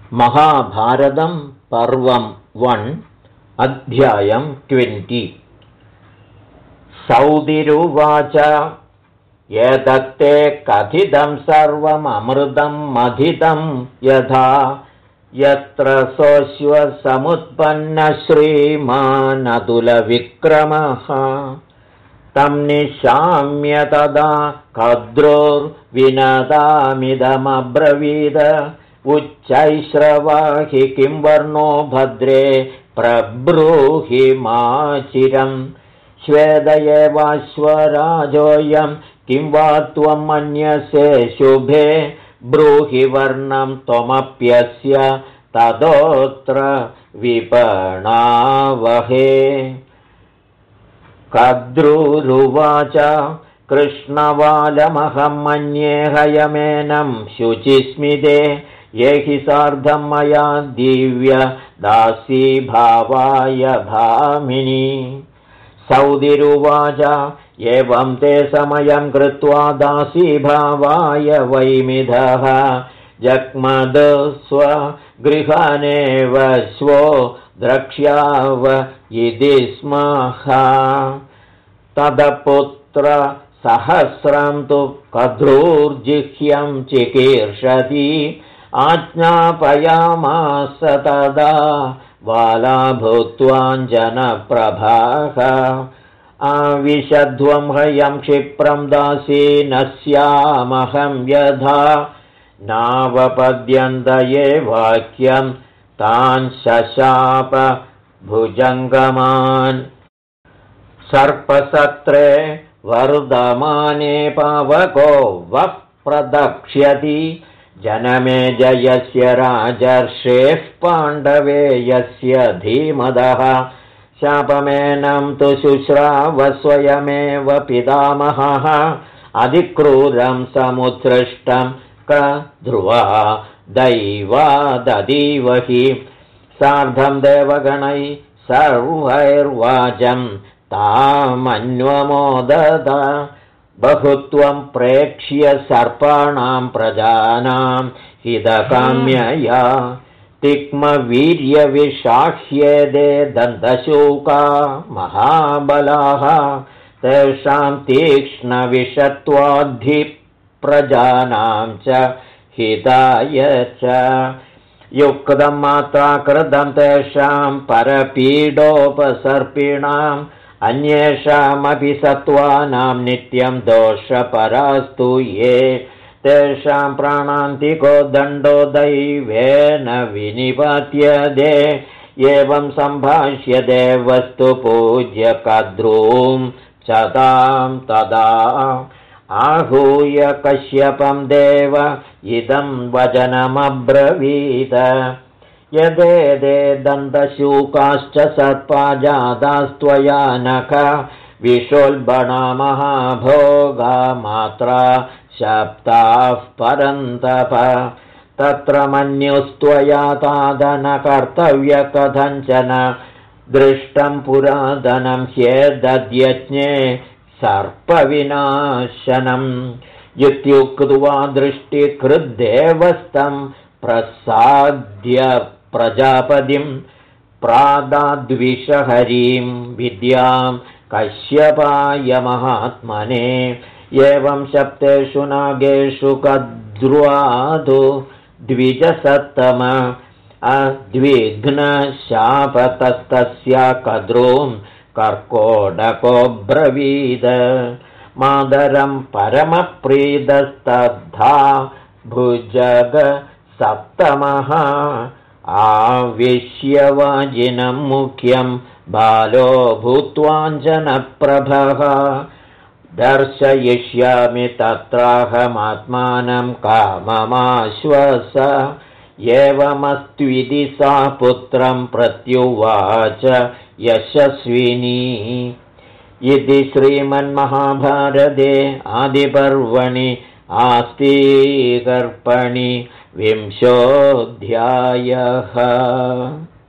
महाभारतं पर्वं 1 अध्यायं 20। सौदिरुवाच एतत्ते कथितं सर्वममृतं मथितं यथा यत्र सोऽश्वसमुत्पन्नः श्रीमानतुलविक्रमः तं निशाम्य तदा कद्रोर्विनदामिदमब्रवीद उच्चैश्रवाहि किं वर्णो भद्रे प्रब्रूहि माचिरम् श्वेदयेवाश्वराजोऽयं किं वा त्वं मन्यसे शुभे ब्रूहि वर्णं त्वमप्यस्य तदोऽत्र विपणावहे। कद्रुरुवाच कृष्णवालमहं मन्ये हयमेनं शुचिस्मिते ये हि सार्धं मया दिव्य दासी भावाय भामिनी। सौदिरुवाच एवं ते समयं कृत्वा दासी भावाय वैमिधः जग्मद स्वगृहानेव स्वो द्रक्ष्याव इति स्मः। तदपुत्र सहस्रं तु कद्रूर्जिह्यं चिकीर्षति आज्ञापयामास तदा बाला भूत्वाञ्जनप्रभाः आविशध्वं हयं क्षिप्रं दासी न स्यामहं यथा नावपद्यन्तये वाक्यं तान् शशाप भुजङ्गमान्। सर्पसत्रे वर्धमाने पावको वः प्रदक्ष्यति जनमे जयस्य राजर्षेः पाण्डवे यस्य धीमदः शापमेनं तु शुश्राव स्वयमेव पितामहः अधिक्रूरं समुत्सृष्टं कद्रुवा दैवाददीवहि सार्धं देवगणैः सर्वैर्वाचं तामन्वमोदद बहुत्वं प्रेक्ष्य सर्पाणां प्रजानां हितकाम्यया तिक्मवीर्यविशाह्येदे दन्तशूका महाबलाः तेषां तीक्ष्णविषत्वाद्धिप्रजानां च हिताय च युक्तं मात्रा कृतं तेषां परपीडोपसर्पिणाम् अन्येषामपि सत्त्वानां नित्यं दोषपरास्तु ये तेषां प्राणान्तिको दण्डो दैवेन विनिपत्यते। एवं सम्भाष्य देवस्तु पूज्य कद्रूं च तां तदा आहूय कश्यपं देव इदं वचनमब्रवीत यदेदे दन्तशूकाश्च सर्पा जातास्त्वया नख विशोल्बणा महाभोगा मात्रा शप्ताः परन्तप तत्र मन्युस्त्वया तादन कर्तव्य कथञ्चन दृष्टं पुरातनं ह्येतद्यज्ञे सर्पविनाशनम् इत्युक्त्वा दृष्टिकृद्देवस्तं प्रसाद्य प्रजापतिं प्रादाद्विषहरीं विद्यां कश्यपाय महात्मने। एवं सप्तेषु नागेषु कद्रुवादु द्विजसत्तम अद्विघ्नशापतस्तस्य कद्रूं कर्कोडको ब्रवीद मादरं परमप्रीतस्तद्धा भुजग सप्तमः आविश्य वाजिनं मुख्यं बालो भूत्वाञ्जनप्रभः दर्शयिष्यामि तत्राहमात्मानं काममाश्वस एवमस्त्विति सा पुत्रं प्रत्युवाच यशस्विनी। इति श्रीमन्महाभारते आदिपर्वणि आस्तिकर्पणि 20ोऽध्यायः।